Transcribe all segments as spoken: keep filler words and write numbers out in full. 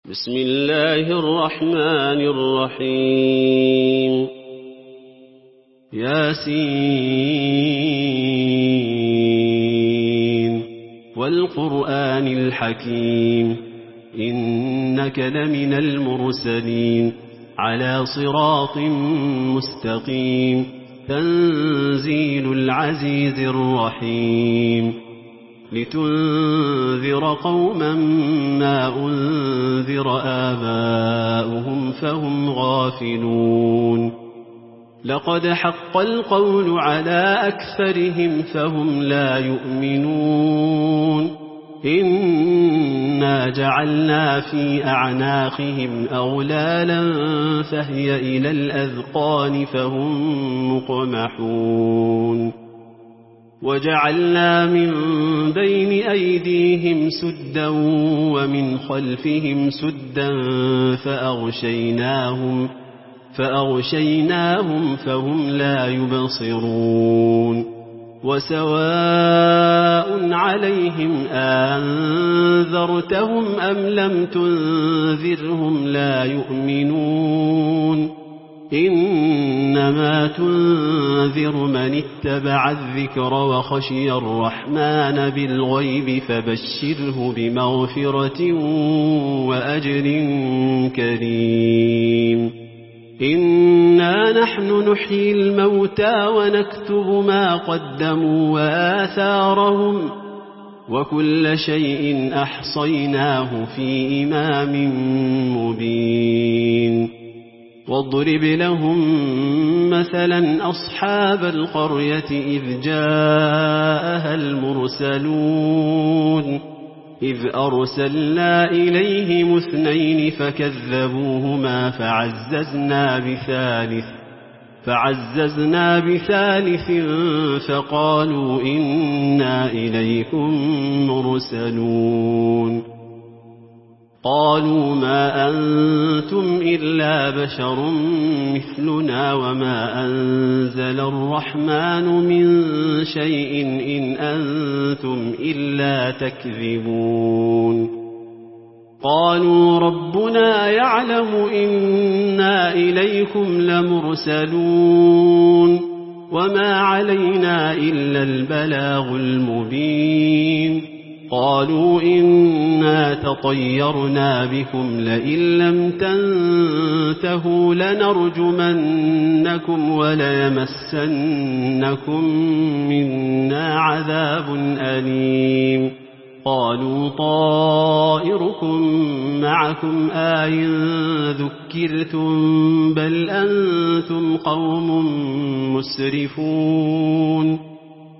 بسم الله الرحمن الرحيم ياسين والقرآن الحكيم إنك لمن المرسلين على صراط مستقيم تنزيل العزيز الرحيم لتنذر قوما ما أنذر آباؤهم فهم غافلون لقد حق القول على أكثرهم فهم لا يؤمنون إنا جعلنا في أعناقهم أغلالا فهي إلى الأذقان فهم مقمحون وجعلنا من بين أيديهم سدا ومن خلفهم سدا فأغشيناهم فأغشيناهم فهم لا يبصرون وسواء عليهم أنذرتهم أم لم تنذرهم لا يؤمنون إنما تنذر من اتبع الذكر وخشي الرحمن بالغيب فبشره بمغفرة وأجر كريم إنا نحن نحيي الموتى ونكتب ما قدموا وآثارهم وكل شيء أحصيناه في إمام مبين واضرب لهم مثلا أصحاب القرية إذ جاءها المرسلون إذ أرسلنا إليهم اثنين فكذبوهما فعززنا بثالث فعززنا بثالث فقالوا إنا إليكم مرسلون قالوا ما أنتم إلا بشر مثلنا وما أنزل الرحمن من شيء إن أنتم إلا تكذبون قالوا ربنا يعلم إنا إليكم لمرسلون وما علينا إلا البلاغ المبين قالوا إنا تطيرنا بكم لئن لم تنتهوا لنرجمنكم وليمسنكم منا عذاب أليم قالوا طائركم معكم آي ذكرتم بل أنتم قوم مسرفون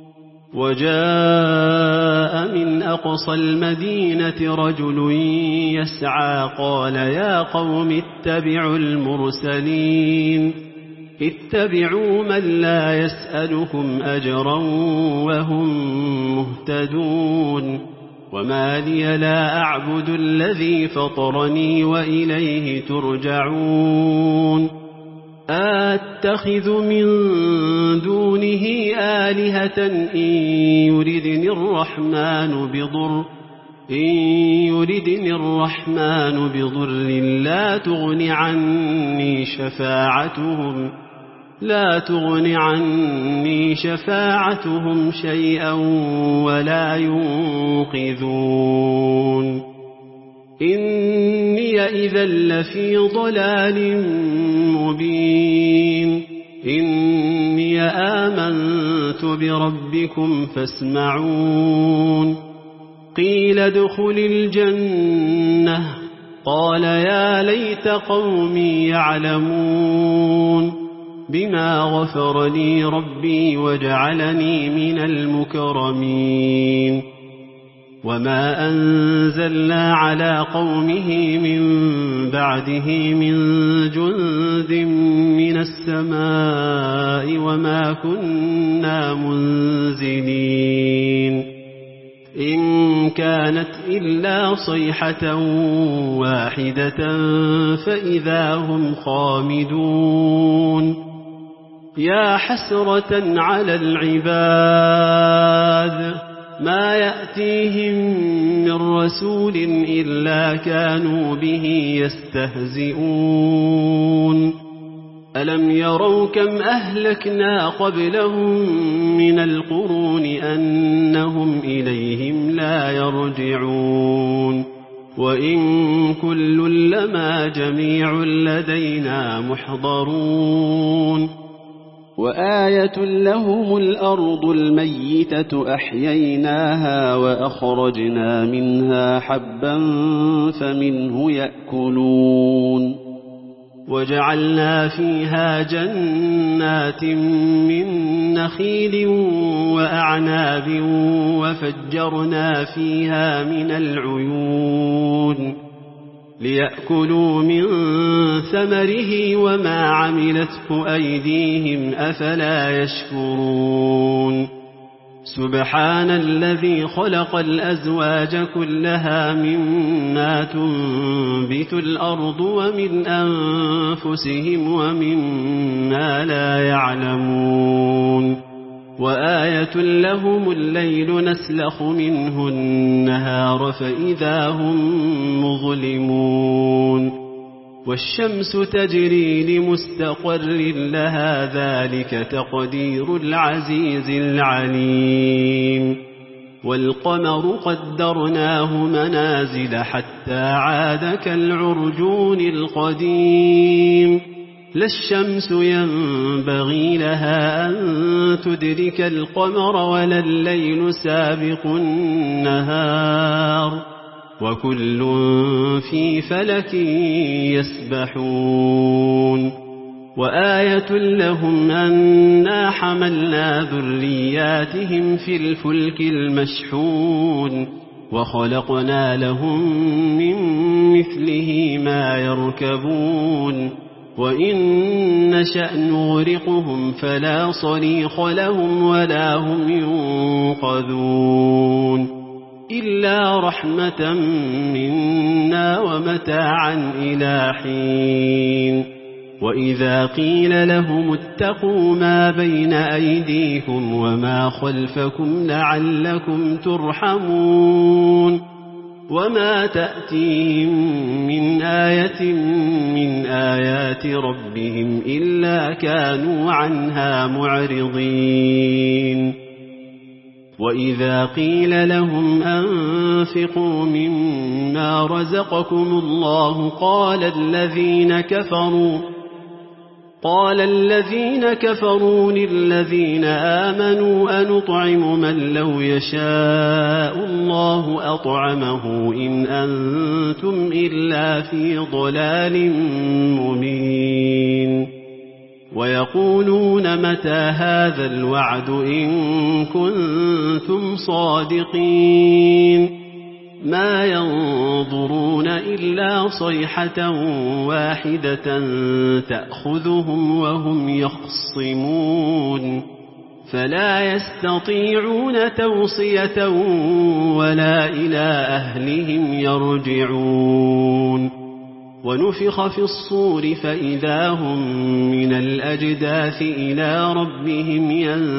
وجاء من أقصى المدينة رجل يسعى قال يا قوم اتبعوا المرسلين اتبعوا من لا يسألكم أجرا وهم مهتدون وما لي لا أعبد الذي فطرني وإليه ترجعون أتخذ من دونه آلهة إن يردني الرحمن بضر إن يردني الرحمن بضر لا تغن عني شفاعتهم لا تغن عني شفاعتهم شيئا ولا ينقذون إني إذا لفي ضلال مبين إني آمنت بربكم فاسمعون قيل ادخل الجنة قال يا ليت قومي يعلمون بما غفر لي ربي وجعلني من المكرمين وما أنزلنا على قومه من بعده من جند من السماء وما كنا منزلين إن كانت إلا صيحة واحدة فإذا هم خامدون يا حسرة على العباد ما يأتيهم من رسول إلا كانوا به يستهزئون ألم يروا كم أهلكنا قبلهم من القرون أنهم إليهم لا يرجعون وإن كل لما جميع لدينا محضرون وآية لهم الأرض الميتة أحييناها وأخرجنا منها حبا فمنه يأكلون وجعلنا فيها جنات من نخيل وأعناب وفجرنا فيها من العيون ليأكلوا من ثمره وما عملته أيديهم أفلا يشكرون سبحان الذي خلق الأزواج كلها مما تنبت الأرض ومن أنفسهم ومما لا يعلمون وآية لهم الليل نسلخ منه النهار فإذا هم مظلمون والشمس تجري لمستقر لها ذلك تقدير العزيز العليم والقمر قدرناه منازل حتى عاد كالعرجون القديم لا الشمس ينبغي لها أن تدرك القمر ولا الليل سابق النهار وكل في فلك يسبحون وآية لهم أنا حملنا ذرياتهم في الفلك المشحون وخلقنا لهم من مثله ما يركبون وإن نشأ نغرقهم فلا صريخ لهم ولا هم ينقذون إلا رحمة منا ومتاعا إلى حين وإذا قيل لهم اتقوا ما بين أيديكم وما خلفكم لعلكم ترحمون وما تأتيهم من آية من آيات ربهم إلا كانوا عنها معرضين وإذا قيل لهم أنفقوا مما رزقكم الله قال الذين كفروا قال الذين كفروا للذين آمنوا أنطعم من لو يشاء الله أطعمه إن أنتم إلا في ضلال مبين ويقولون متى هذا الوعد إن كنتم صادقين ما ينظرون إلا صيحة واحدة تأخذهم وهم يخصمون فلا يستطيعون توصية ولا إلى أهلهم يرجعون ونفخ في الصور فإذا هم من الأجداث إلى ربهم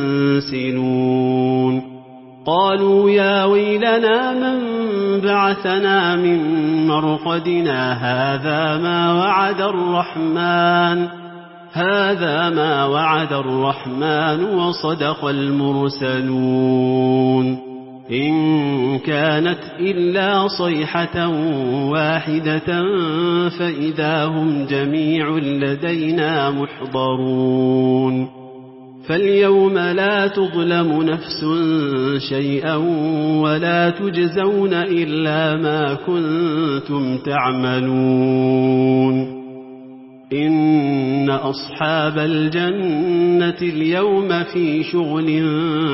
ينسلون قالوا يا ويلنا من بعثنا من مرقدنا هذا ما وعد الرحمن هذا ما وعد الرحمن وصدق المرسلون إن كانت إلا صيحة واحدة فإذا هم جميع لدينا محضرون فاليوم لا تظلم نفس شيئا ولا تجزون إلا ما كنتم تعملون إن أصحاب الجنة اليوم في شغل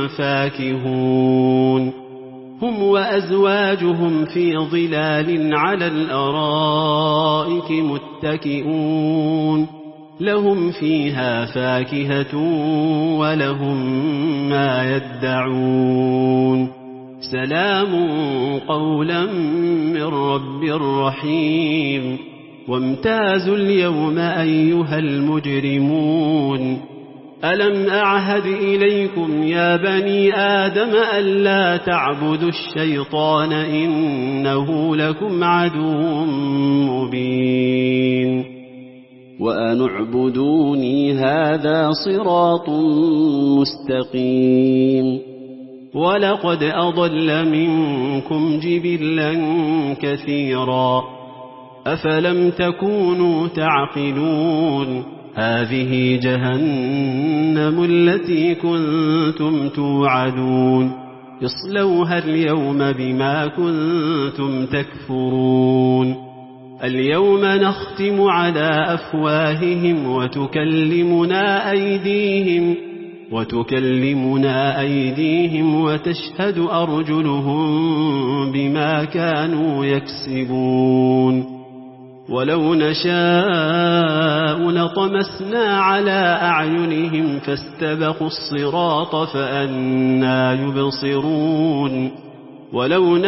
فاكهون هم وأزواجهم في ظلال على الأرائك متكئون لهم فيها فاكهة ولهم ما يدعون سلام قولا من رب رحيم وامتازوا اليوم أيها المجرمون ألم أعهد إليكم يا بني آدم ألا تعبدوا الشيطان إنه لكم عدو مبين وأن اعبدوني هذا صراط مستقيم ولقد أضل منكم جبلا كثيرا أفلم تكونوا تعقلون هذه جهنم التي كنتم توعدون اصلوها اليوم بما كنتم تكفرون اليوم نختم على أفواههم وتكلمنا أيديهم وتكلمنا أيديهم وتشهد أرجلهم بما كانوا يكسبون ولو نشاء لطمسنا على أعينهم فاستبقوا الصراط فأنى يبصرون ولو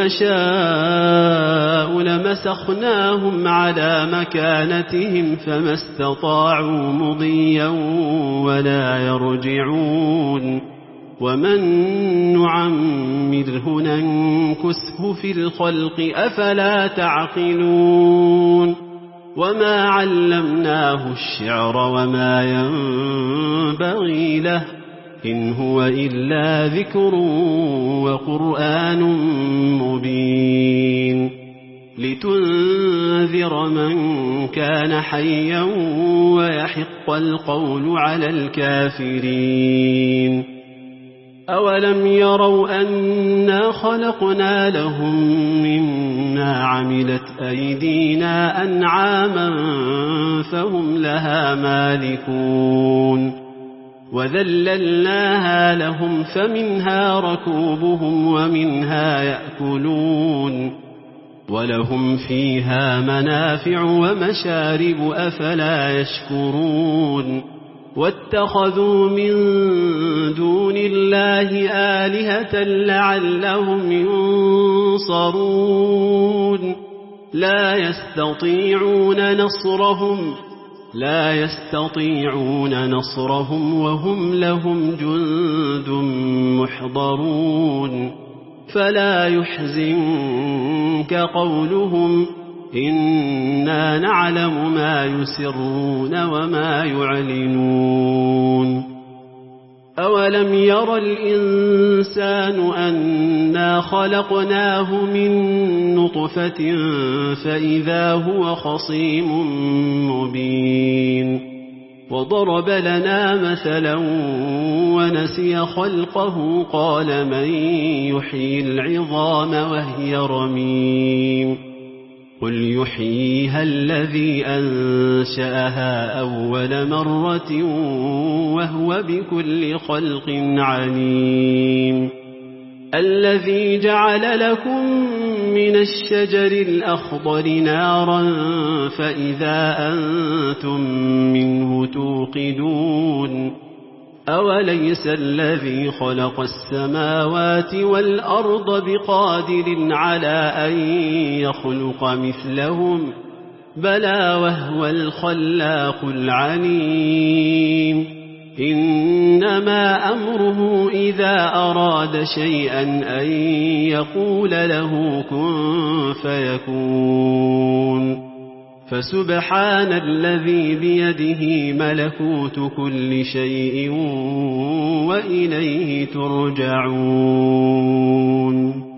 نشاء لمسخناهم على مكانتهم فما استطاعوا مضيا ولا يرجعون ومن نعمره ننكسه في الخلق أفلا تعقلون وما علمناه الشعر وما ينبغي له إن هو إلا ذكر وقرآن مبين لتنذر من كان حيا ويحق القول على الكافرين أولم يروا أنا خلقنا لهم مما عملت أيدينا أنعاما فهم لها مالكون وذللناها لهم فمنها ركوبهم ومنها يأكلون ولهم فيها منافع ومشارب أفلا يشكرون واتخذوا من دون الله آلهة لعلهم ينصرون لا يستطيعون نصرهم لا يستطيعون نصرهم وهم لهم جند محضرون فلا يحزنك قولهم إنا نعلم ما يسرون وما يعلنون أولم ير الإنسان أنا خلقناه من نطفة فإذا هو خصيم مبين وضرب لنا مثلا ونسي خلقه قال من يحيي العظام وهي رميم قل يحييها الذي أنشأها أول مرة وهو بكل خلق عليم الذي جعل لكم من الشجر الأخضر نارا فإذا أنتم منه توقدون أوليس الذي خلق السماوات والأرض بقادر على أن يخلق مثلهم بلى وهو الخلاق العليم إنما أمره إذا أراد شيئا أن يقول له كن فيكون فسبحان الذي بيده ملكوت كل شيء وإليه ترجعون